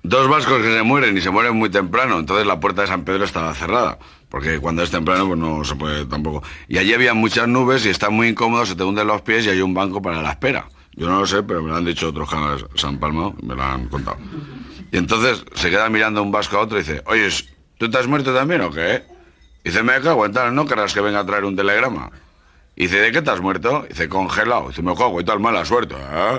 Dos vascos que se mueren y se mueren muy temprano, entonces la puerta de San Pedro estaba cerrada, porque cuando es temprano pues no se puede tampoco. Y allí había muchas nubes y está muy incómodo, se te hunden los pies y hay un banco para la espera. Yo no lo sé, pero me lo han dicho otros que se han palmado, me lo han contado. Y entonces se queda mirando un vasco a otro y dice, oye, ¿tú te has muerto también o qué? Y dice, me cago en tal, ¿no querrás que venga a traer un telegrama? Y dice, ¿de qué te has muerto? Y dice, congelado. Y dice, me cago y tal, mala suerte, ¿eh?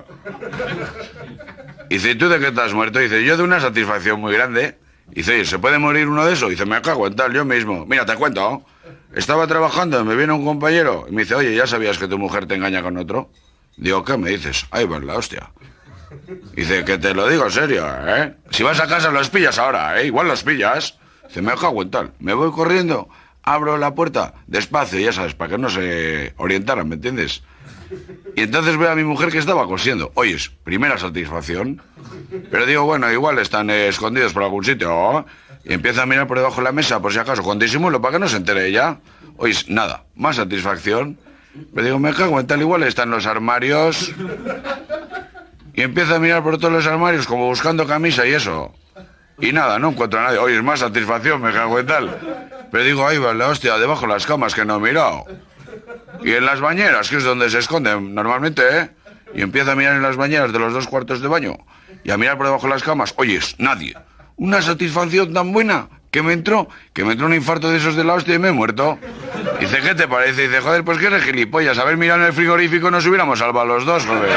Y dice, ¿y tú de qué te has muerto? Y dice, yo de una satisfacción muy grande. Y dice, oye, ¿se puede morir uno de eso? Y dice, me cago en tal, yo mismo. Mira, te cuento. Estaba trabajando, me viene un compañero y me dice, oye, ¿ya sabías que tu mujer te engaña con otro? Digo, ¿qué me dices? Ay, pues la hostia. Dice, que te lo digo en serio, ¿eh? Si vas a casa los pillas ahora, ¿eh? Igual los pillas. Dice, me cago en tal. Me voy corriendo, abro la puerta, despacio, ya sabes, para que no se orientaran, ¿me entiendes? Y entonces veo a mi mujer que estaba cosiendo. Oyes, primera satisfacción. Pero digo, bueno, igual están escondidos por algún sitio, ¿oh? Y empieza a mirar por debajo de la mesa, por si acaso, con disimulo, para que no se entere ella. Oyes, nada, más satisfacción. Pero digo, me cago en tal, igual están los armarios. Y empieza a mirar por todos los armarios, como buscando camisa y eso. Y nada, no encuentro a nadie. Oyes, más satisfacción, me cago en tal. Pero digo, ahí va la hostia, debajo de las camas que no he mirado. Y en las bañeras, que es donde se esconden normalmente, ¿eh? Y empieza a mirar en las bañeras de los 2 cuartos de baño. Y a mirar por debajo de las camas. Oyes, nadie. Una satisfacción tan buena que me entró un infarto de esos de la hostia y me he muerto. Dice, ¿qué te parece? Dice, joder, pues que eres gilipollas. Haber mirado en el frigorífico nos hubiéramos salvado los dos, joder.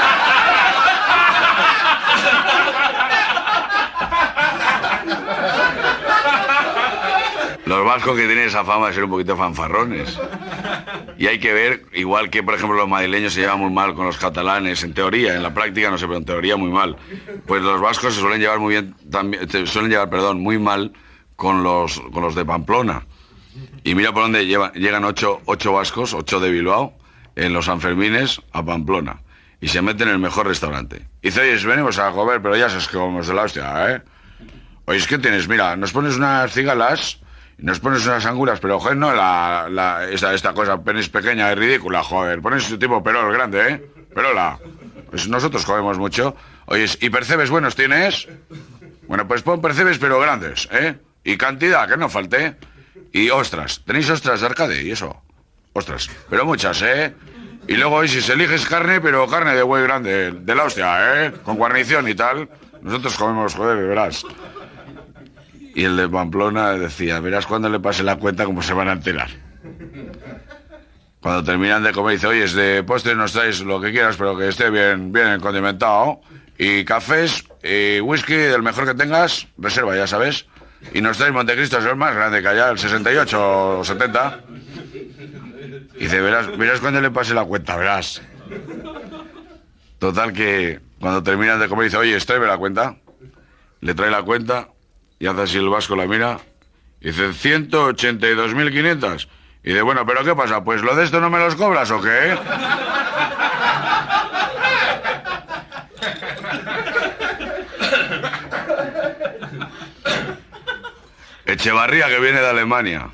Los vascos que tienen esa fama de ser un poquito fanfarrones. Y hay que ver, igual que, por ejemplo, los madrileños se llevan muy mal con los catalanes, en teoría, en la práctica no sé, pero en teoría muy mal. Pues los vascos se suelen llevar muy bien, también, muy mal con los de Pamplona. Y mira por dónde llegan ocho vascos, 8 de Bilbao, en los Sanfermines a Pamplona. Y se meten en el mejor restaurante. Y dice, oye, venimos a comer, pero ya sabes que comemos de la hostia, ¿eh? Oye, ¿qué tienes? Mira, nos pones unas cigalas... Nos pones unas angulas, pero, joder, no esta cosa penis pequeña y ridícula, joder. Pones tipo perol grande, ¿eh? Perola. Pues nosotros comemos mucho. Oye, ¿y percebes buenos tienes? Bueno, pues pon percebes, pero grandes, ¿eh? Y cantidad, que no falte. Y ostras, ¿tenéis ostras de Arcade y eso? Ostras, pero muchas, ¿eh? Y luego, si se eliges carne, pero carne de buey grande, de la hostia, ¿eh? Con guarnición y tal. Nosotros comemos, joder, verás. Y el de Pamplona decía, verás cuando le pase la cuenta cómo se van a enterar. Cuando terminan de comer dice, oye, de postre nos traes lo que quieras, pero que esté bien condimentado. Y cafés, y whisky, del mejor que tengas, reserva, ya sabes. Y nos traes Montecristo, es el más grande que haya, el 68 o 70. Y dice, verás cuando le pase la cuenta, verás. Total que cuando terminan de comer dice, oye, tráeme la cuenta. Le trae la cuenta. Y hace así el vasco, la mira, y dice, 182.500. Y dice, bueno, ¿pero qué pasa? Pues lo de esto no me los cobras, ¿o qué? Echevarría, que viene de Alemania.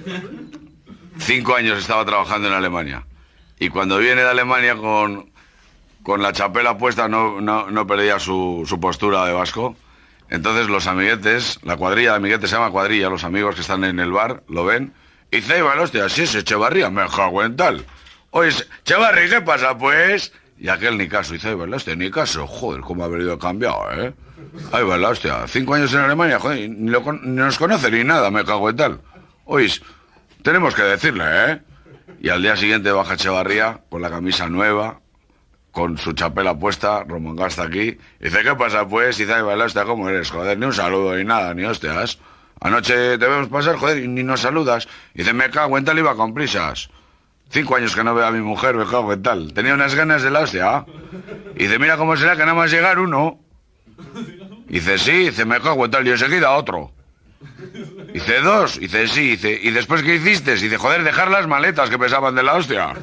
5 años estaba trabajando en Alemania. Y cuando viene de Alemania con la chapela puesta, no perdía su postura de vasco. Entonces los amiguetes, la cuadrilla de amiguetes se llama cuadrilla, los amigos que están en el bar, lo ven, y dice, hostia, si es Echevarría, me cago en tal. Oye, Echevarri, ¿qué pasa, pues? Y aquel ni caso, dice, hostia, ni caso, joder, cómo ha venido cambiado, ¿eh? Ay, hostia, 5 años en Alemania, joder, ni nos conoce ni nada, me cago en tal. Oye, tenemos que decirle, ¿eh? Y al día siguiente baja Echevarría con la camisa nueva, con su chapela puesta, Romangasta aquí. Dice, ¿qué pasa, pues? Y dice, ay, hostia, ¿cómo eres? Joder, ni un saludo, ni nada, ni hostias. Anoche te vemos pasar, joder, y ni nos saludas. Y dice, me cago en tal, iba con prisas. 5 años que no veo a mi mujer, me cago en tal. Tenía unas ganas de la hostia. Y dice, mira cómo será que nada más llegar uno. Y dice, sí, dice, me cago en tal, y enseguida otro. Dice, 2, dice, sí, dice, ¿y después qué hiciste? Dice, joder, dejar las maletas que pesaban de la hostia.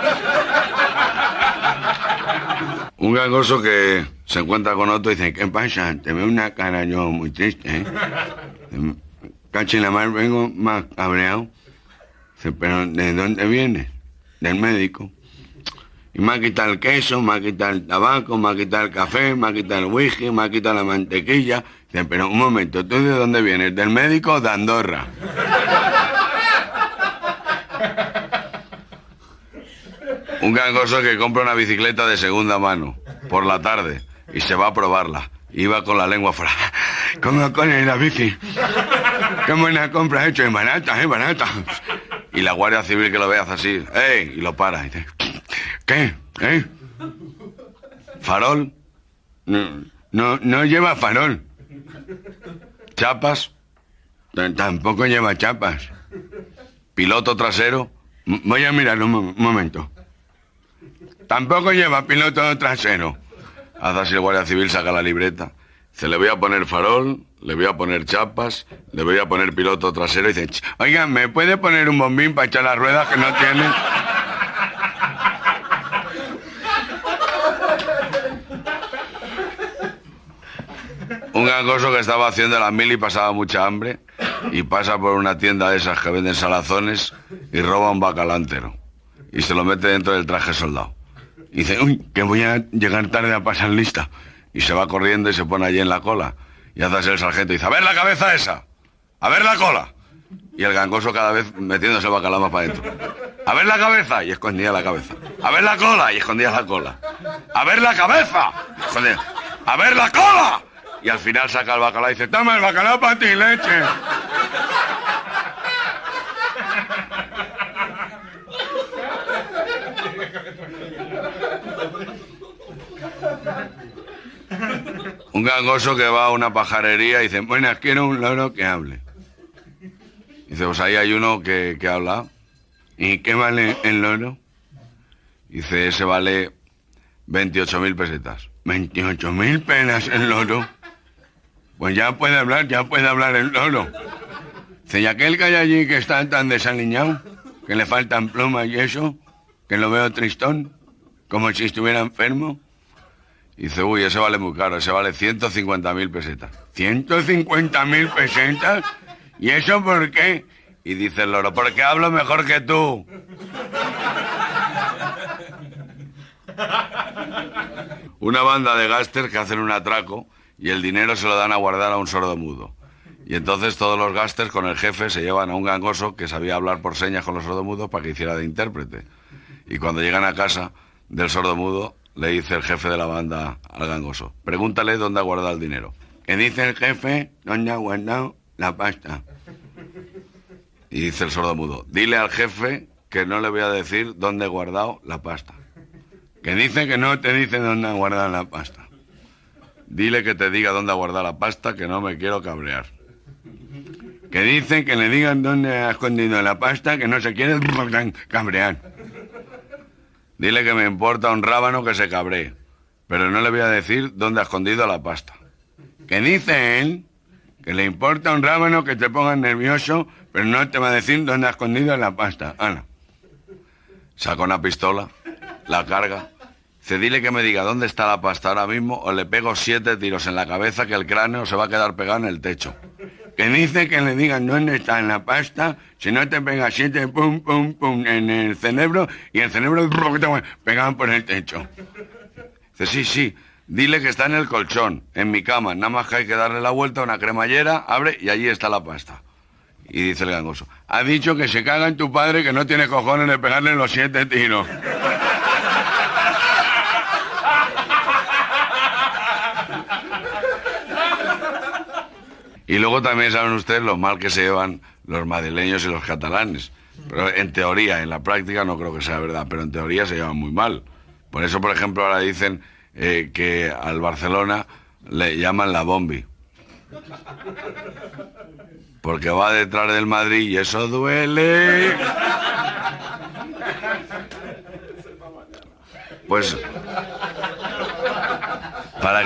Un gangoso que se encuentra con otro y dice, ¿qué pasa? Te veo una cara yo muy triste, ¿eh? Cachi la mar, vengo más cabreado. Dice, ¿pero de dónde vienes? Del médico. Y me ha quitado el queso, me ha quitado el tabaco, me ha quitado el café, me ha quitado el whisky, me ha quitado la mantequilla. Dice, pero un momento, ¿tú de dónde vienes? ¿Del médico o de Andorra? Un gangoso que compra una bicicleta de segunda mano por la tarde y se va a probarla. Iba con la lengua fuera. ¿Cómo coño la bici? Qué buena compra he hecho, es barata, es barata. Y la Guardia Civil que lo ve hace así, ¡ey! Y lo para. Y dice, ¿qué? ¿Eh? ¿Farol? No lleva farol. ¿Chapas? Tampoco lleva chapas. ¿Piloto trasero? Voy a mirarlo un momento. Tampoco lleva piloto trasero. Hace así el Guardia Civil, saca la libreta. Se le voy a poner farol, le voy a poner chapas, le voy a poner piloto trasero y dice, oiga, ¿me puede poner un bombín para echar las ruedas que no tiene? Un gangoso que estaba haciendo la mili y pasaba mucha hambre y pasa por una tienda de esas que venden salazones y roba un bacalao entero y se lo mete dentro del traje soldado. Y dice, uy, que voy a llegar tarde a pasar lista. Y se va corriendo y se pone allí en la cola. Y hace así el sargento y dice, a ver la cabeza esa, a ver la cola. Y el gangoso cada vez metiéndose el bacalao más para adentro. A ver la cabeza, y escondía la cabeza. A ver la cola, y escondía la cola. A ver la cabeza, y escondía. A ver la cola. Y al final saca el bacalao y dice, toma el bacalao para ti, leche. Un gangoso que va a una pajarería y dice, buenas, quiero un loro que hable. Dice, pues ahí hay uno que habla. ¿Y qué vale el loro? Dice, ese vale 28.000 pesetas. 28.000 pelas el loro. Pues ya puede hablar el loro. Dice, ¿y aquel que hay allí que está tan desaliñado? Que le faltan plumas y eso, que lo veo tristón, como si estuviera enfermo. Y dice, uy, ese vale muy caro, ese vale 150.000 pesetas. ¿150.000 pesetas? ¿Y eso por qué? Y dice el loro, porque hablo mejor que tú. Una banda de gángsters que hacen un atraco y el dinero se lo dan a guardar a un sordomudo. Y entonces todos los gángsters con el jefe se llevan a un gangoso que sabía hablar por señas con los sordomudos para que hiciera de intérprete. Y cuando llegan a casa del sordomudo, le dice el jefe de la banda al gangoso, pregúntale dónde ha guardado el dinero. ¿Qué dice el jefe? ¿Dónde ha guardado la pasta? Y dice el sordomudo, dile al jefe que no le voy a decir dónde he guardado la pasta. Que dice que no te dice dónde ha guardado la pasta. Dile que te diga dónde ha guardado la pasta, que no me quiero cabrear. Que dice que le digan dónde ha escondido la pasta, que no se quiere cabrear. Dile que me importa un rábano que se cabree, pero no le voy a decir dónde ha escondido la pasta. Que dice él que le importa un rábano que te ponga nervioso, pero no te va a decir dónde ha escondido la pasta. Ana. Saca una pistola, la carga. Dice, dile que me diga dónde está la pasta ahora mismo o le pego 7 tiros en la cabeza que el cráneo se va a quedar pegado en el techo. Que dice que le digan dónde está la pasta, si no te pega 7 pum, pum, pum en el cerebro y el cerebro pegado por el techo. Dice, sí, dile que está en el colchón, en mi cama, nada más que hay que darle la vuelta a una cremallera, abre y allí está la pasta. Y dice el gangoso, ha dicho que se caga en tu padre que no tiene cojones de pegarle los 7 tiros. Y luego también saben ustedes lo mal que se llevan los madrileños y los catalanes. Pero en teoría, en la práctica no creo que sea verdad, pero en teoría se llevan muy mal. Por eso, por ejemplo, ahora dicen que al Barcelona le llaman la bombi. Porque va detrás del Madrid y eso duele. Pues para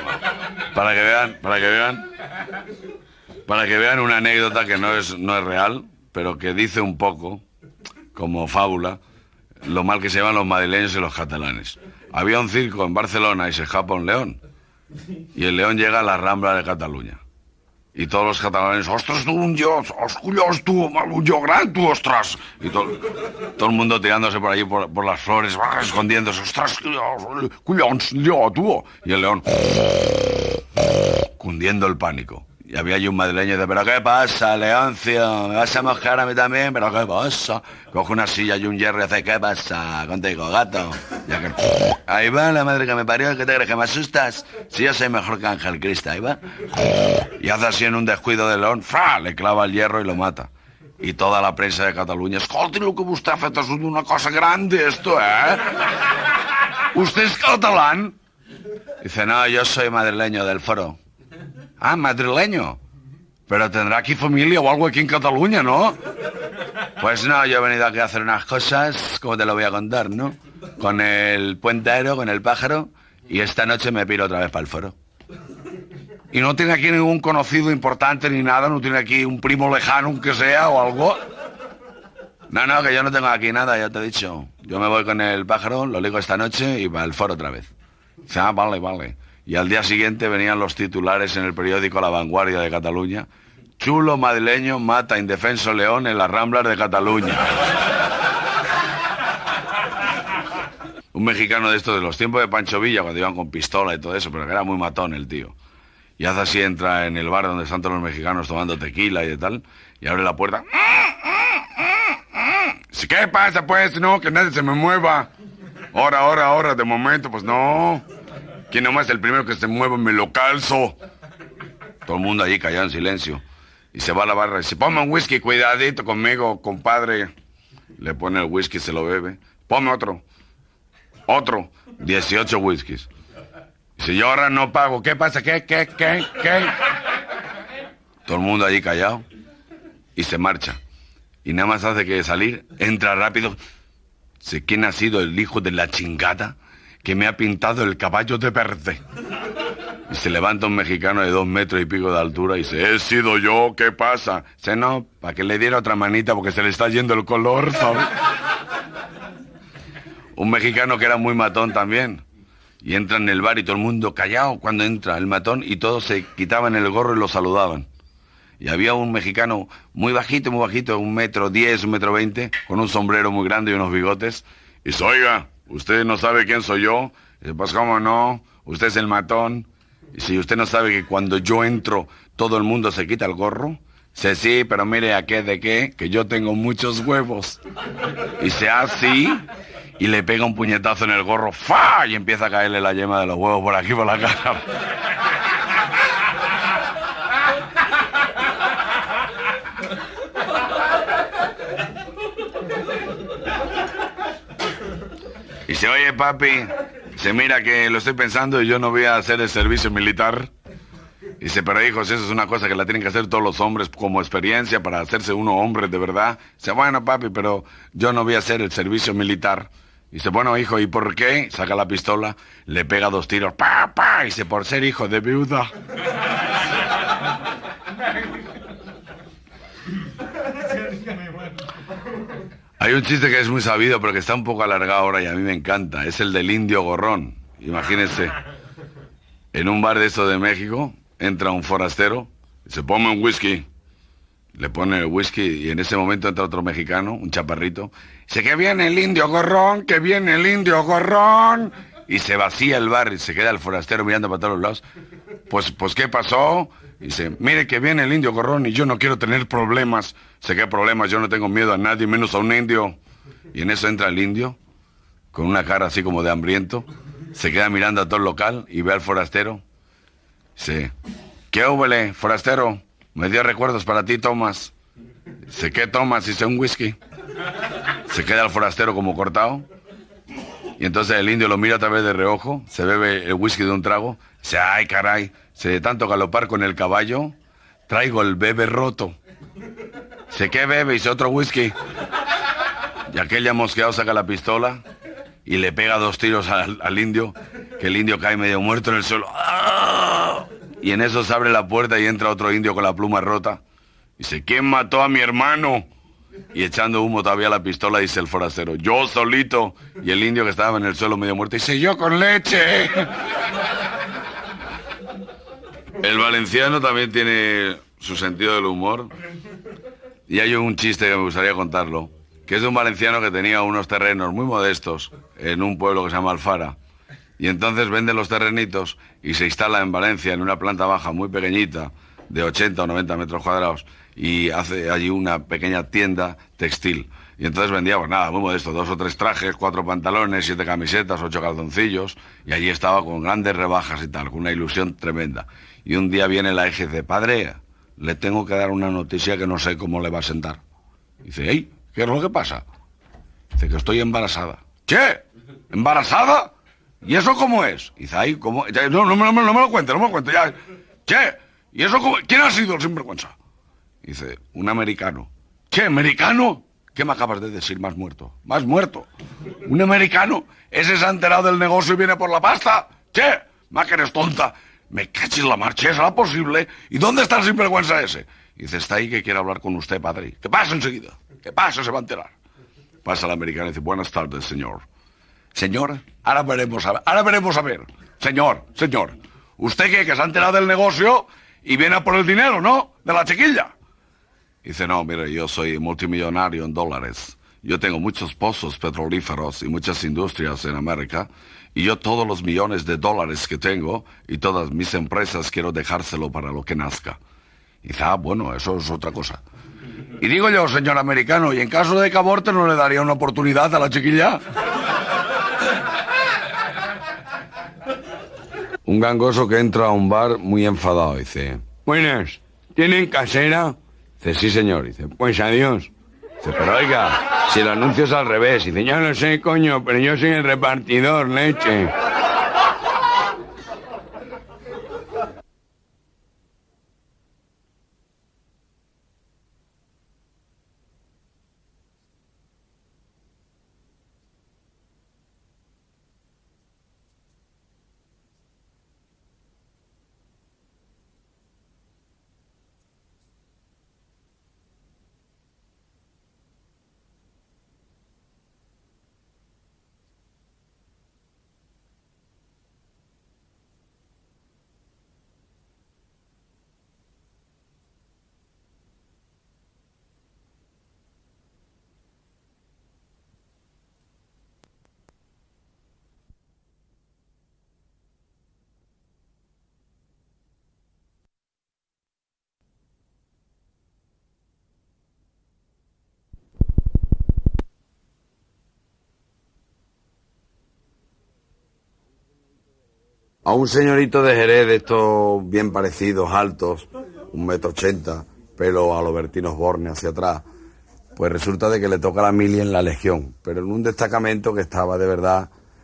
que vean una anécdota que no es real, pero que dice un poco, como fábula, lo mal que se llevan los madrileños y los catalanes. Había un circo en Barcelona y se escapa un león. Y el león llega a la Rambla de Cataluña. Y todos los catalanes, ostras, tú, un dios, osculos, tú, un dios gran, tú, ostras. Y todo el mundo tirándose por allí, por las flores, escondiéndose, ostras, cullons, yo, tú. Y el león, cundiendo el pánico. Y había allí un madrileño y dice, ¿pero qué pasa, Leoncio? ¿Me vas a mojar a mí también? ¿Pero qué pasa? Coge una silla y un hierro y hace, ¿qué pasa contigo, gato? Ya que, ahí va la madre que me parió, ¿qué te crees, que me asustas? Si yo soy mejor que Ángel Cristo, ahí va. Y hace así en un descuido de león, ¡fra! Le clava el hierro y lo mata. Y toda la prensa de Cataluña, escolti lo que vostè ha fet, és una cosa grande esto, ¿eh? ¿Usted es catalán? Dice, no, yo soy madrileño del Foro. Ah, madrileño. Pero tendrá aquí familia o algo aquí en Cataluña, ¿no? Pues no, yo he venido aquí a hacer unas cosas, como te lo voy a contar, ¿no? Con el puentero, con el pájaro, y esta noche me piro otra vez para el Foro. Y no tiene aquí ningún conocido importante ni nada, no tiene aquí un primo lejano, aunque sea, o algo. No, que yo no tengo aquí nada, ya te he dicho. Yo me voy con el pájaro, lo ligo esta noche y para el Foro otra vez. Dice, ah, vale. Y al día siguiente venían los titulares en el periódico La Vanguardia de Cataluña. Chulo madrileño mata indefenso león en las Ramblas de Cataluña. Un mexicano de estos de los tiempos de Pancho Villa, cuando iban con pistola y todo eso, pero que era muy matón el tío. Y hace así, entra en el bar donde están todos los mexicanos tomando tequila y de tal, y abre la puerta. ¿Qué pasa, pues? No, que nadie se me mueva. Ahora, de momento, pues no. ¿Quién nomás es el primero que se mueve me lo calzo? Todo el mundo allí callado en silencio. Y se va a la barra y dice, ponme un whisky, cuidadito conmigo, compadre. Le pone el whisky, se lo bebe. Ponme otro. 18 whiskies. Dice, yo ahora no pago. ¿Qué pasa? ¿Qué? Todo el mundo allí callado. Y se marcha. Y nada más hace que salir, entra rápido. Dice, ¿quién ha sido el hijo de la chingada que me ha pintado el caballo de verde? Y se levanta un mexicano de 2 metros y pico de altura y dice, he sido yo, ¿qué pasa? Dice, no, para que le diera otra manita porque se le está yendo el color, ¿sabes? Un mexicano que era muy matón también. Y entra en el bar y todo el mundo callado cuando entra el matón y todos se quitaban el gorro y lo saludaban. Y había un mexicano muy bajito, 1,10 m, 1,20 m, con un sombrero muy grande y unos bigotes. Y dice, oiga, ¿usted no sabe quién soy yo? Y dice, pues cómo no, usted es el matón. Y si usted no sabe que cuando yo entro todo el mundo se quita el gorro. Dice, sí, pero mire a qué de qué, que yo tengo muchos huevos. Y dice, ah, sí. Y le pega un puñetazo en el gorro, ¡fa! Y empieza a caerle la yema de los huevos por aquí, por la cara. Y dice, oye, papi, dice, mira que lo estoy pensando y yo no voy a hacer el servicio militar. Y dice, pero hijos, eso es una cosa que la tienen que hacer todos los hombres como experiencia para hacerse uno hombre de verdad. Dice, bueno, papi, pero yo no voy a hacer el servicio militar. Y dice, bueno, hijo, ¿y por qué? Saca la pistola, le pega 2 tiros, ¡pa, pa! Y dice, por ser hijo de viuda. Hay un chiste que es muy sabido, pero que está un poco alargado ahora y a mí me encanta. Es el del indio gorrón. Imagínense, en un bar de esto de México, entra un forastero, dice, ponme un whisky. Le pone el whisky y en ese momento entra otro mexicano, un chaparrito. Dice, que viene el indio gorrón, que viene el indio gorrón. Y se vacía el bar y se queda el forastero mirando para todos los lados. Pues, ¿qué pasó? Y dice, mire que viene el indio gorrón y yo no quiero tener problemas. Dice, ¿qué problemas? Yo no tengo miedo a nadie, menos a un indio. Y en eso entra el indio, con una cara así como de hambriento. Se queda mirando a todo el local y ve al forastero. Dice, ¿qué húbele, forastero? Me dio recuerdos para ti, Tomás. Dice, ¿qué tomas? Dice, un whisky. Se queda el forastero como cortado. Y entonces el indio lo mira a través de reojo, se bebe el whisky de un trago. Dice, ay, caray, de tanto galopar con el caballo, traigo el bebé roto. Dice, ¿qué bebe? Dice, otro whisky. Y aquel ya mosqueado saca la pistola y le pega 2 tiros al indio, que el indio cae medio muerto en el suelo. ¡Ah! Y en eso se abre la puerta y entra otro indio con la pluma rota. Dice, ¿quién mató a mi hermano? Y echando humo todavía la pistola, dice el forastero, yo solito. Y el indio que estaba en el suelo medio muerto dice, yo con leche. El valenciano también tiene su sentido del humor. Y hay un chiste que me gustaría contarlo, que es de un valenciano que tenía unos terrenos muy modestos en un pueblo que se llama Alfara. Y entonces vende los terrenitos y se instala en Valencia en una planta baja muy pequeñita, de 80 o 90 metros cuadrados, y hace allí una pequeña tienda textil. Y entonces vendía, pues nada, muy modesto, 2 o 3 trajes, 4 pantalones, 7 camisetas, 8 calzoncillos, y allí estaba con grandes rebajas y tal, con una ilusión tremenda. Y un día viene la hija y dice, padre, le tengo que dar una noticia que no sé cómo le va a sentar. Y dice, ¡ey! ¿Qué es lo que pasa? Dice que estoy embarazada. ¿Qué? ¿Embarazada? ¿Y eso cómo es? Y dice, ay, ¿cómo? No me lo cuente, ya. ¿Qué? ¿Y eso cómo? ¿Quién ha sido el sinvergüenza? Y dice, un americano. ¿Qué, americano? ¿Qué me acabas de decir? Más muerto. ¿Más muerto? ¿Un americano? ¿Ese se ha enterado del negocio y viene por la pasta? ¿Qué? ¿Ma que eres tonta? Me cachis la marcha, ¿será posible? ¿Y dónde está el sinvergüenza ese? Y dice, está ahí que quiere hablar con usted, padre. ¿Qué pasa enseguida? ¿Qué pasa? Se va a enterar. Pasa el americano y dice, buenas tardes, señor. Señor, ahora veremos a ver. Señor, ¿usted qué? Que se ha enterado del negocio y viene a por el dinero, ¿no? De la chiquilla. Dice, no, mire, yo soy multimillonario en dólares. Yo tengo muchos pozos petrolíferos y muchas industrias en América. Y yo todos los millones de dólares que tengo y todas mis empresas quiero dejárselo para lo que nazca. Y dice, bueno, eso es otra cosa. Y digo yo, señor americano, ¿y en caso de que aborte no le daría una oportunidad a la chiquilla? Un gangoso que entra a un bar muy enfadado, dice, buenas, ¿tienen casera? Dice, sí, señor. Dice, pues adiós. Dice, pero oiga, si el anuncio es al revés. Dice, ya lo sé, coño, pero yo soy el repartidor, leche. A un señorito de Jerez, de estos bien parecidos, altos, 1,80 m, pelo a los Bertín Osborne hacia atrás, pues resulta de que le toca la mili en la Legión, pero en un destacamento que estaba de verdad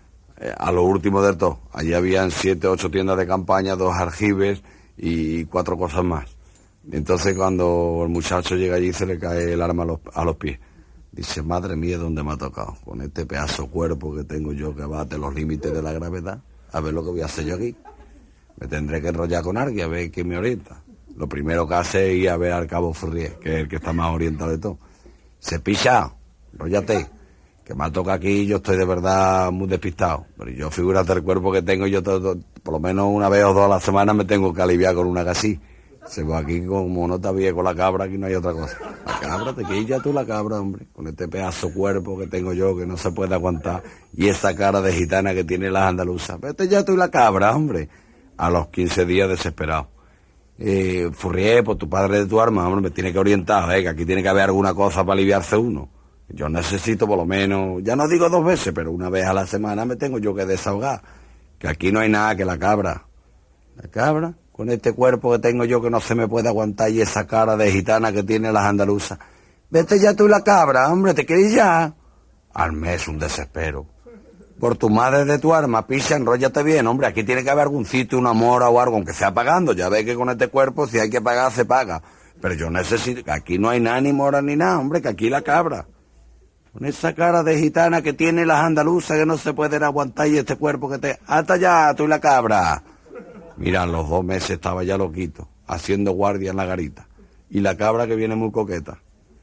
a lo último del todo. Allí habían 7 o 8 tiendas de campaña, 2 aljibes y 4 cosas más. Entonces cuando el muchacho llega allí se le cae el arma a los pies. Dice, madre mía, ¿dónde me ha tocado? Con este pedazo cuerpo que tengo yo que bate los límites de la gravedad. A ver lo que voy a hacer yo aquí. Me tendré que enrollar con alguien a ver quién me orienta. Lo primero que hace es ir a ver al cabo Fourrier, que es el que está más orientado de todo. Se picha, enróllate, que me ha tocado aquí y yo estoy de verdad muy despistado. Pero yo, figúrate el cuerpo que tengo, yo por lo menos una vez o 2 a la semana me tengo que aliviar con una gasí. Se va aquí como no te había con la cabra, aquí no hay otra cosa. La cabra, te quilla tú la cabra, hombre, con este pedazo cuerpo que tengo yo que no se puede aguantar y esa cara de gitana que tiene las andaluzas. Vete ya tú la cabra, hombre. A los 15 días desesperado. Fourrier, pues tu padre de tu arma, hombre, me tiene que orientar, que aquí tiene que haber alguna cosa para aliviarse uno. Yo necesito por lo menos, ya no digo 2 veces, pero una vez a la semana me tengo yo que desahogar. Que aquí no hay nada que la cabra. La cabra, con este cuerpo que tengo yo que no se me puede aguantar y esa cara de gitana que tiene las andaluzas. Vete ya tú la cabra, hombre, te quieres ya. Al mes un desespero. Por tu madre de tu arma, picha, enróllate bien, hombre, aquí tiene que haber algún sitio, una mora o algo, aunque sea pagando. Ya ves que con este cuerpo si hay que pagar, se paga. Pero yo necesito, aquí no hay nada, ni mora ni nada, hombre, que aquí la cabra. Con esa cara de gitana que tiene las andaluzas que no se pueden aguantar y este cuerpo que te... ¡Hasta ya, tú y la cabra! Mira, a los 2 meses estaba ya loquito, haciendo guardia en la garita. Y la cabra, que viene muy coqueta,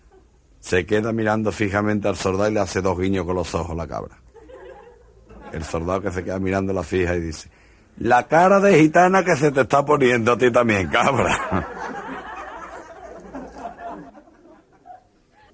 se queda mirando fijamente al soldado y le hace 2 guiños con los ojos la cabra. El soldado que se queda mirando la fija y dice, la cara de gitana que se te está poniendo a ti también, cabra.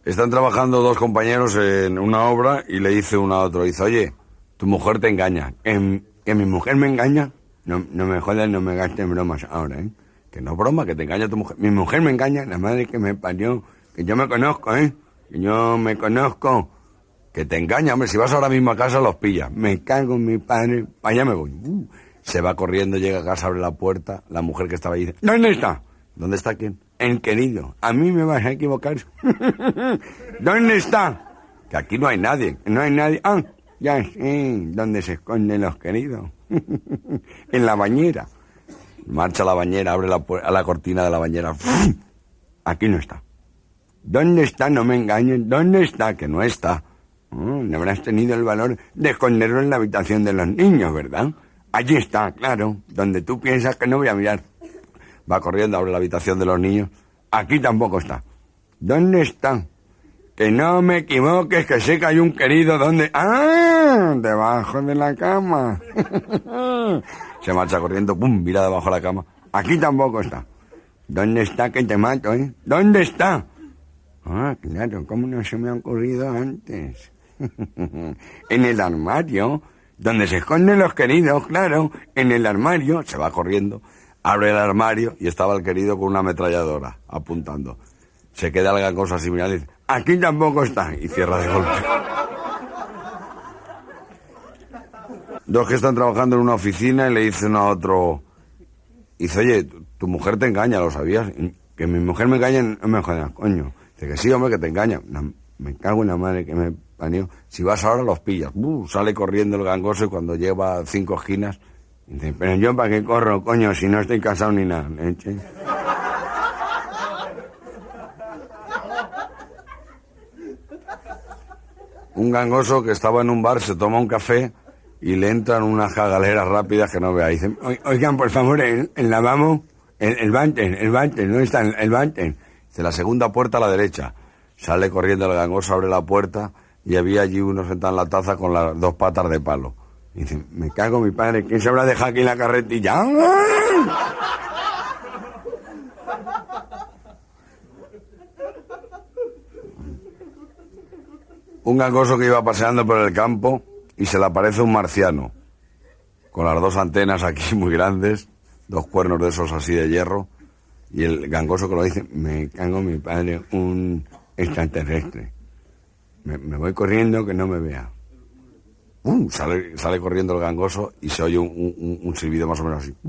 Están trabajando dos compañeros en una obra y le dice uno a otro, dice, oye, tu mujer te engaña. ¿Que mi mujer me engaña? No me jodas, no me gastes bromas ahora, ¿eh? Que no broma, que te engaña tu mujer. Mi mujer me engaña, la madre que me parió, que yo me conozco, ¿eh? Que yo me conozco. Que te engaña, hombre, si vas ahora mismo a casa los pillas. Me cago en mi padre, para allá me voy. Se va corriendo, llega a casa, abre la puerta, la mujer que estaba ahí dice, ¿dónde está? ¿Dónde está quién? El querido. A mí me vas a equivocar. ¿Dónde está? Que aquí no hay nadie, no hay nadie. Ah, ya sé, ¿dónde se esconden los queridos? En la bañera. Marcha a la bañera, abre la cortina de la bañera. Aquí no está. ¿Dónde está? No me engañen. ¿Dónde está? Que no está. No habrás tenido el valor de esconderlo en la habitación de los niños, ¿verdad? Allí está, claro, donde tú piensas que no voy a mirar. Va corriendo, abre la habitación de los niños. Aquí tampoco está. ¿Dónde está? Que no me equivoques, que sé que hay un querido. ¿Dónde? ¡Ah! Debajo de la cama. Se marcha corriendo, ¡pum! Mira debajo de la cama. Aquí tampoco está. ¿Dónde está que te mato, eh? ¿Dónde está? Ah, claro, ¿cómo no se me ha ocurrido antes? En el armario, donde se esconden los queridos, claro. En el armario, se va corriendo, abre el armario y estaba el querido con una ametralladora, apuntando. Se queda la cosa similar y dice, aquí tampoco está, y cierra de golpe. Dos que están trabajando en una oficina y le dicen a otro, dice, oye, tu mujer te engaña, ¿lo sabías? Que mi mujer me engaña, no me jodas, coño. Dice que sí, hombre, que te engaña. No, me cago en la madre que me parió. Si vas ahora los pillas. Sale corriendo el gangoso y cuando lleva 5 esquinas, dice, pero yo para qué corro, coño, si no estoy casado ni nada. Leche. Un gangoso que estaba en un bar se toma un café y le entran unas jagaleras rápidas que no vea. Dicen, oigan, por favor, el lavabo, el váter, ¿dónde está el váter? Dice, la segunda puerta a la derecha. Sale corriendo el gangoso, abre la puerta y había allí uno sentado en la taza con las 2 patas de palo. Dice, me cago mi padre, ¿quién se habrá dejado aquí la carretilla? Un gangoso que iba paseando por el campo y se le aparece un marciano, con las 2 antenas aquí muy grandes, 2 cuernos de esos así de hierro, y el gangoso que lo dice, me cago mi padre, un extraterrestre. Me voy corriendo que no me vea. Sale corriendo el gangoso y se oye un silbido más o menos así.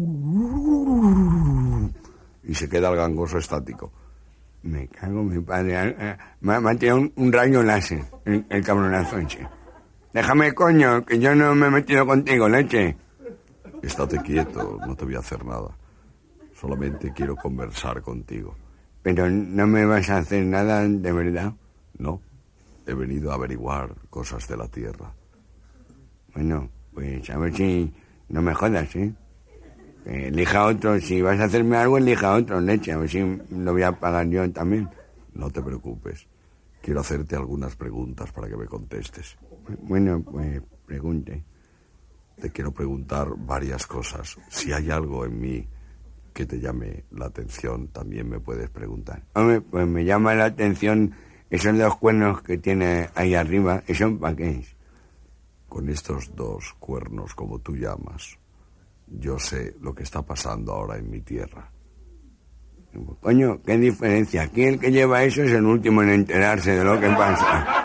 Y se queda el gangoso estático. Me cago mi padre. Me ha tirado un rayo láser, el cabronazo ese. Déjame, coño, que yo no me he metido contigo, leche. Estate quieto, no te voy a hacer nada. Solamente quiero conversar contigo. ¿Pero no me vas a hacer nada de verdad? No, he venido a averiguar cosas de la Tierra. Bueno, pues a ver si no me jodas, ¿eh? Elija otro, si vas a hacerme algo, elija otro, leche, a ver si lo voy a pagar yo también. No te preocupes, quiero hacerte algunas preguntas para que me contestes. Bueno, pues pregunte. Te quiero preguntar varias cosas. Si hay algo en mí que te llame la atención, también me puedes preguntar. Hombre, pues me llama la atención esos 2 cuernos que tiene ahí arriba. ¿Eso para qué es? Con estos 2 cuernos, como tú llamas, yo sé lo que está pasando ahora en mi tierra. Coño, qué diferencia. Aquí el que lleva eso es el último en enterarse de lo que pasa.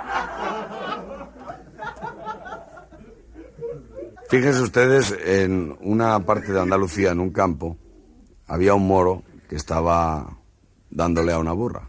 Fíjense ustedes, en una parte de Andalucía, en un campo, había un moro que estaba dándole a una burra.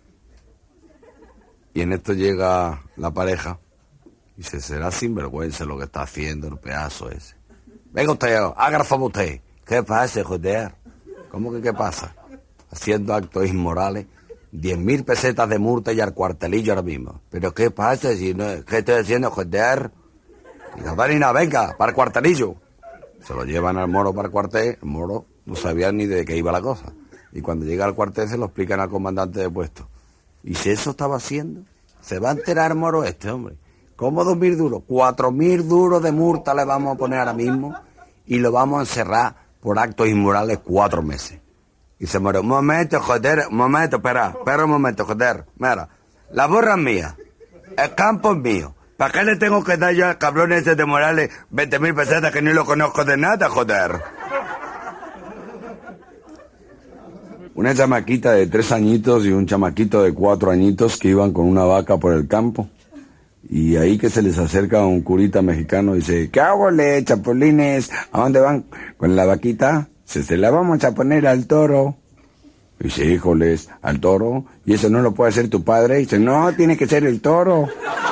Y en esto llega la pareja y se será sinvergüenza lo que está haciendo el pedazo ese. Venga usted, agárrame usted. ¿Qué pasa, joder? ¿Cómo que qué pasa? Haciendo actos inmorales, 10.000 pesetas de multa y al cuartelillo ahora mismo. ¿Pero qué pasa? Si no, ¿qué estoy haciendo, joder? Y la Marina, venga, para el cuartelillo. Se lo llevan al moro para el cuartel. El moro no sabía ni de qué iba la cosa. Y cuando llega al cuartel se lo explican al comandante de puesto. ¿Y si eso estaba haciendo? Se va a enterar el moro este, hombre. ¿Cómo 2.000 duros? 4.000 duros de multa le vamos a poner ahora mismo y lo vamos a encerrar por actos inmorales 4 meses. Y se muere. Un momento, joder, un momento, espera un momento, joder. Mira, La borra es mía. El campo es mío. ¿Para qué le tengo que dar yo al cabrón ese de Morales 20.000 pesetas que ni lo conozco de nada, joder? Una chamaquita de 3 añitos y un chamaquito de 4 añitos que iban con una vaca por el campo. Y ahí que se les acerca un curita mexicano y dice, ¿qué hago, chapulines? ¿A dónde van? Con la vaquita. Se la vamos a poner al toro. Y dice, híjoles, ¿al toro? ¿Y eso no lo puede hacer tu padre? Y dice, no, tiene que ser el toro.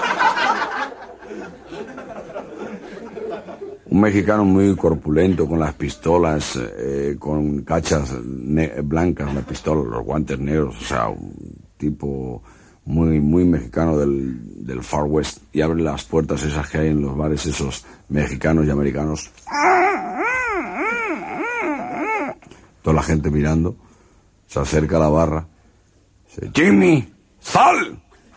Un mexicano muy corpulento, con las pistolas, con cachas blancas, la pistola, los guantes negros, o sea, un tipo muy mexicano del Far West, y abre las puertas esas que hay en los bares, esos mexicanos y americanos. Toda la gente mirando, se acerca a la barra, dice, Jimmy, ¡sal!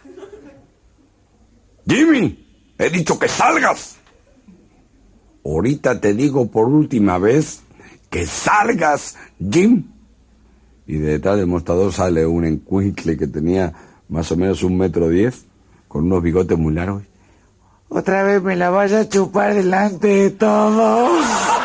Jimmy, he dicho que salgas. Ahorita te digo por última vez que salgas, Jim. Y de detrás del mostrador sale un encuincle que tenía más o menos 1,10 m, con unos bigotes muy largos. Otra vez me la vas a chupar delante de todos.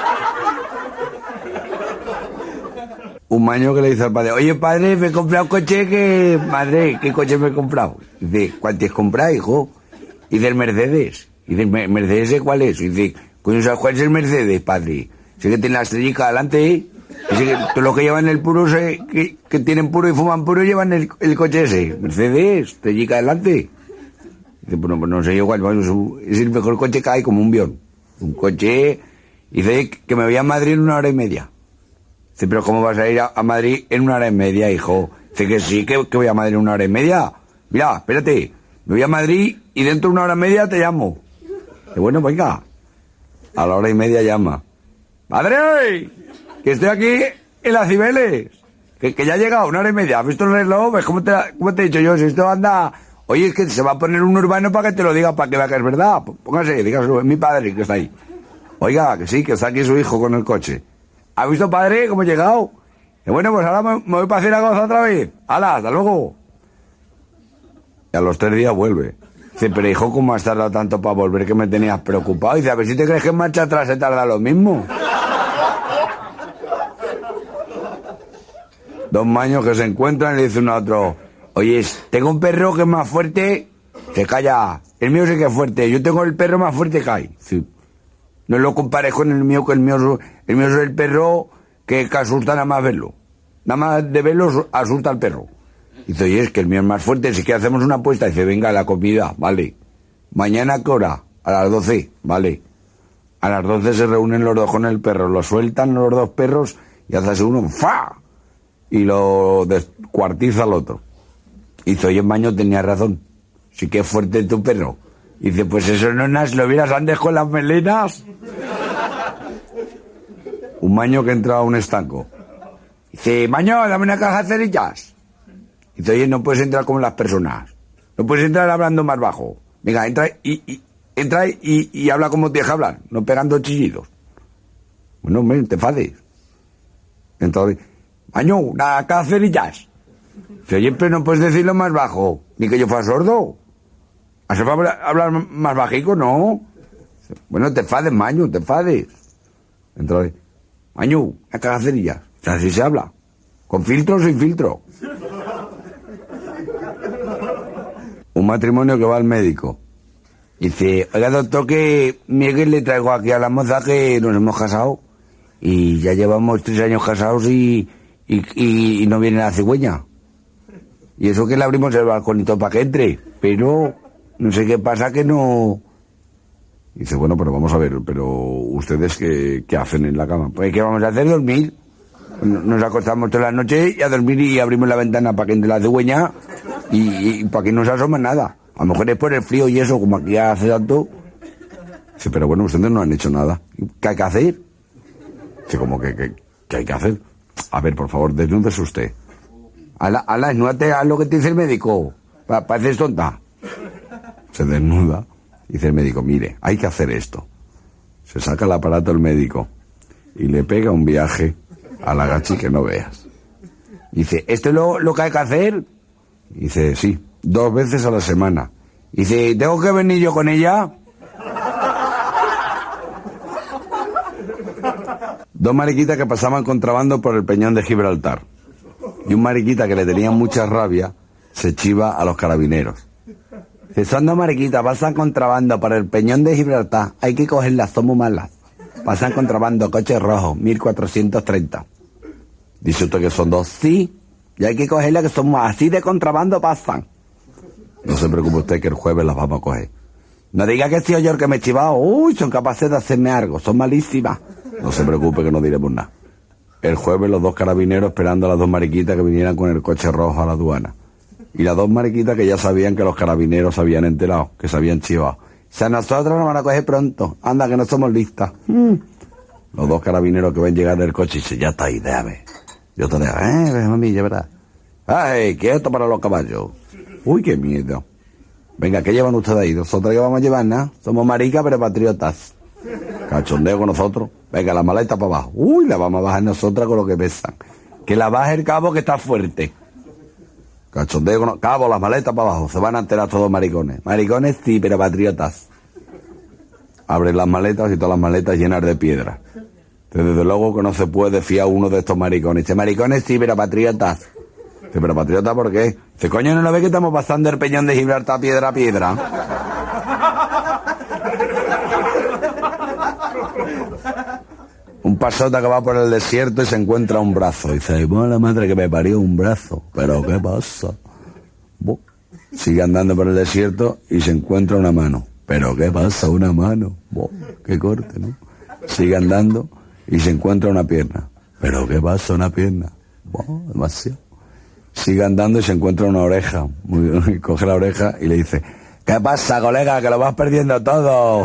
Un maño que le dice al padre, oye padre, me he comprado un coche que... Madre, ¿qué coche me he comprado? Dice, ¿cuál te has comprado, hijo? Y del Mercedes. Y del Mercedes, ¿cuál es? Y dice, coño, ¿sabes cuál es el Mercedes, padre? Sé que tiene la estrellica delante, ¿eh? Sé que todos los que llevan el puro, que tienen puro y fuman puro, llevan el coche ese. Mercedes, estrellica delante. Dice, pues no sé yo cuál, es el mejor coche que hay, como un avión. Un coche... Dice que me voy a Madrid en 1 hora y media. Dice, pero ¿cómo vas a ir a Madrid en 1 hora y media, hijo? Dice que sí, que voy a Madrid en 1 hora y media. Mira, espérate, me voy a Madrid y dentro de 1 hora y media te llamo. Dice, bueno, venga. A la 1 hora y media llama. ¡Padre! Que estoy aquí en las Cibeles. Que ya ha llegado 1 hora y media. ¿Has visto el reloj? ¿Ves cómo te he dicho yo? Si esto anda... Oye, es que se va a poner un urbano para que te lo diga, para que vea que es verdad. Póngase, dígaselo, es mi padre que está ahí. Oiga, que sí, que está aquí su hijo con el coche. ¿Ha visto, padre, cómo he llegado? Y bueno, pues ahora me voy para Zaragoza otra vez. ¡Hala, hasta luego! Y a los 3 días vuelve. Dice, pero hijo, ¿cómo has tardado tanto para volver que me tenías preocupado? Dice, a ver si te crees que en marcha atrás se tarda lo mismo. 2 maños que se encuentran y le dice uno a otro, oye, tengo un perro que es más fuerte. Se calla, el mío sí que es fuerte. Yo tengo el perro más fuerte que hay. Sí. No lo compares con el mío, que el mío es el perro que asusta nada más verlo. Nada más de verlo asusta al perro. Dice, oye, es que el mío es más fuerte, si que hacemos una apuesta. Dice, venga, la comida, vale. ¿Mañana a qué hora? A las 12, vale. A las 12 se reúnen los 2 con el perro, lo sueltan los 2 perros y hace uno, ¡fa! Y lo descuartiza al otro. Dice, oye, Maño, tenía razón. Sí que es fuerte tu perro. Dice, pues eso no es, lo vieras antes con las melenas. Un Maño que entra a un estanco. Dice, Maño, dame una caja de cerillas. Dice, oye, no puedes entrar como las personas. No puedes entrar hablando más bajo. Venga, entra y habla como tienes que hablar, no pegando chillidos. Bueno, hombre, te enfades. Entonces, Maño, una caja de cerillas. Dice, oye, pero no puedes decirlo más bajo. Ni que yo fuera sordo. ¿Has hablar más bajico? No. Bueno, te enfades, Maño, te enfades. Entonces, Maño, una caja de cerillas. Así se habla. ¿Con filtro o sin filtro? Un matrimonio que va al médico. Dice, oiga, doctor, que Miguel le traigo aquí a la moza que nos hemos casado. Y ya llevamos 3 años casados y no viene la cigüeña. Y eso que le abrimos el balconito para que entre. Pero no sé qué pasa que no... Dice, bueno, pero vamos a ver, pero ¿ustedes qué hacen en la cama? Pues ¿qué vamos a hacer? Dormir. Nos acostamos toda la noche y a dormir y abrimos la ventana para que entre la cigüeña y para que no se asome nada. A lo mejor es por el frío y eso, como aquí hace tanto. Dice, pero bueno, ustedes no han hecho nada. ¿Qué hay que hacer? Dice, ¿cómo que hay que hacer? A ver, por favor, desnúdese usted. Ala, desnúdate, haz lo que te dice el médico. Pareces tonta. Se desnuda. Dice el médico, mire, hay que hacer esto. Se saca el aparato el médico y le pega un viaje a la gachi que no veas. Dice, ¿esto es lo que hay que hacer? Dice, sí, 2 veces a la semana. Y dice, ¿tengo que venir yo con ella? 2 mariquitas que pasaban contrabando por el peñón de Gibraltar. Y un mariquita que le tenía mucha rabia se chiva a los carabineros. Si son 2 mariquitas, pasan contrabando por el peñón de Gibraltar, hay que cogerlas, son muy malas. Pasan contrabando, coche rojo, 1430. ¿Dice usted que son 2? Sí, y hay que cogerlas, que son así de contrabando pasan. No se preocupe usted que el jueves las vamos a coger. No diga que sí, yo el que me he chivado. Uy, son capaces de hacerme algo, son malísimas. No se preocupe que no diremos nada. El jueves los 2 carabineros esperando a las 2 mariquitas que vinieran con el coche rojo a la aduana. Y las 2 mariquitas que ya sabían que los carabineros se habían enterado, que se habían chivado. O sea, nosotros nos van a coger pronto. Anda, que no somos listas. Los 2 carabineros que ven llegar del coche y dicen, ya está ahí, déjame. Yo te dejo, mami, ya verás. ¡Ay, quieto para los caballos! Uy, qué miedo. Venga, ¿qué llevan ustedes ahí? ¿Nosotros qué vamos a llevar, nada? Somos maricas, pero patriotas. Cachondeo con nosotros. Venga, la maleta para abajo. Uy, la vamos a bajar nosotras con lo que pesan. Que la baje el cabo que está fuerte. Cachondeo con cabo, las maletas para abajo. Se van a enterar todos maricones. Maricones sí, pero patriotas. Abren las maletas y todas las maletas llenas de piedra. Desde luego que no se puede fiar uno de estos maricones. Dice, maricones sí, pero patriotas. Dice, pero patriotas, ¿por qué? Dice, coño, ¿no lo ve que estamos pasando el peñón de Gibraltar piedra a piedra? Un pasota que va por el desierto y se encuentra un brazo. Dice, bueno, la madre que me parió, un brazo. ¿Pero qué pasa? Sigue andando por el desierto y se encuentra una mano. ¿Pero qué pasa? Una mano. Qué corte, ¿no? Sigue andando y se encuentra una pierna. ¿Pero qué pasa? Una pierna. Demasiado. Sigue andando y se encuentra una oreja. Coge la oreja y le dice, ¿qué pasa, colega? Que lo vas perdiendo todo.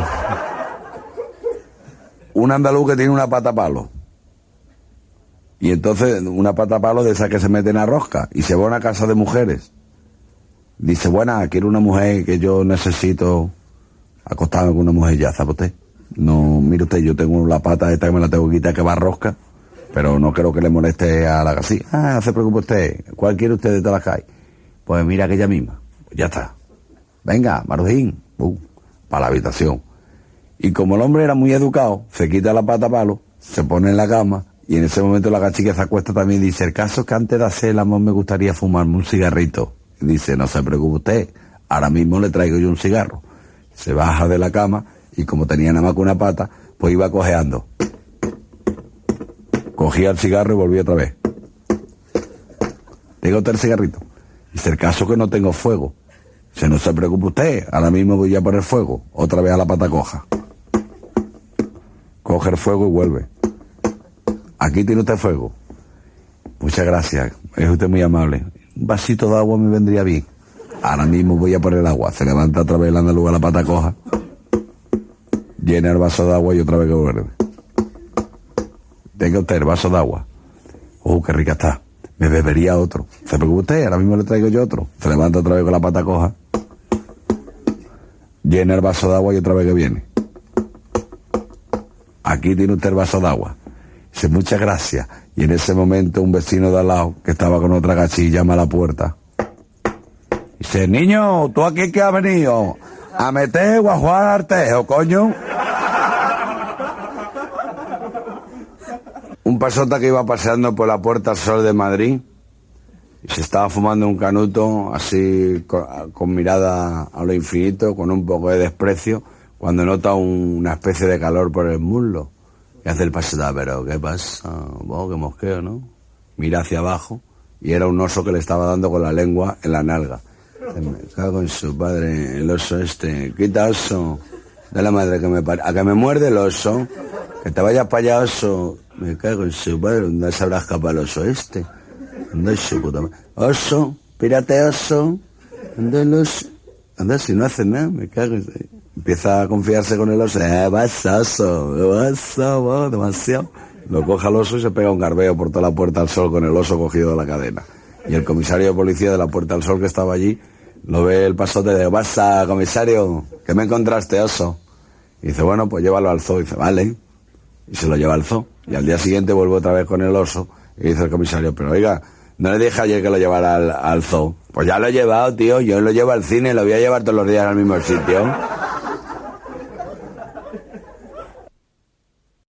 Un andaluz que tiene una pata palo. Y entonces una pata palo de esas que se meten a rosca. Y se va a una casa de mujeres. Dice, bueno, quiero una mujer que yo necesito acostarme con una mujer ya, ¿sabe usted? No, mire usted, yo tengo la pata esta que me la tengo que quitar que va a rosca. Pero no creo que le moleste a la casilla. No se preocupe usted. ¿Cuál quiere usted de todas las que hay? Pues mira aquella misma. Pues ya está. Venga, Marujín. Para la habitación. Y como el hombre era muy educado, se quita la pata palo, se pone en la cama, y en ese momento la cachica se acuesta también y dice, el caso es que antes de hacer el amor me gustaría fumarme un cigarrito. Y dice, no se preocupe usted, ahora mismo le traigo yo un cigarro. Se baja de la cama, y como tenía nada más que una pata, pues iba cojeando. Cogía el cigarro y volvía otra vez. ¿Tengo usted el cigarrito? Dice, el caso es que no tengo fuego. Dice, no se preocupe usted, ahora mismo voy a poner fuego. Otra vez a la pata coja. Coge el fuego y vuelve. Aquí tiene usted fuego. Muchas gracias, es usted muy amable. Un vasito de agua me vendría bien. Ahora mismo voy a poner el agua. Se levanta otra vez el andaluz a la pata coja. Llena el vaso de agua y otra vez que vuelve. Tenga usted el vaso de agua. Qué rica está. Me bebería otro. Se preocupe usted, ahora mismo le traigo yo otro. Se levanta otra vez con la pata coja. Llena el vaso de agua y otra vez que viene. Aquí tiene usted el vaso de agua. Dice, muchas gracias. Y en ese momento un vecino de al lado, que estaba con otra gachilla, llama a la puerta. Dice, niño, ¿tú aquí qué has venido? ¿A meter o a jugar al artejo, coño? Un pasota que iba paseando por la Puerta del Sol de Madrid y se estaba fumando un canuto así con mirada a lo infinito, con un poco de desprecio, cuando nota una especie de calor por el muslo. Y hace el pasota, pero ¿qué pasa? Qué mosqueo, ¿no? Mira hacia abajo y era un oso que le estaba dando con la lengua en la nalga. Me cago en su padre, el oso este. Quita, oso. De la madre que a que me muerde el oso. Que te vayas para allá, oso. Me cago en su padre. ¿Dónde se habrá escapado el oso este? ¿Dónde es su puta madre? Oso, pírate, oso. ¿Dónde el oso? Anda, si no hace nada, me cago en... Empieza a confiarse con el oso. Vas, oso. Vas, demasiado. Lo coge al oso y se pega un garbeo por toda la Puerta del Sol con el oso cogido de la cadena. Y el comisario de policía de la Puerta del Sol que estaba allí, lo ve el pasote de, pasa, comisario, ¿qué me encontraste, oso? Y dice, bueno, pues llévalo al zoo. Y dice, vale. Y se lo lleva al zoo. Y al día siguiente vuelve otra vez con el oso. Y dice el comisario, pero oiga, No le dije ayer que lo llevara al zoo. Pues ya lo he llevado, tío. Yo lo llevo al cine, lo voy a llevar todos los días al mismo sitio.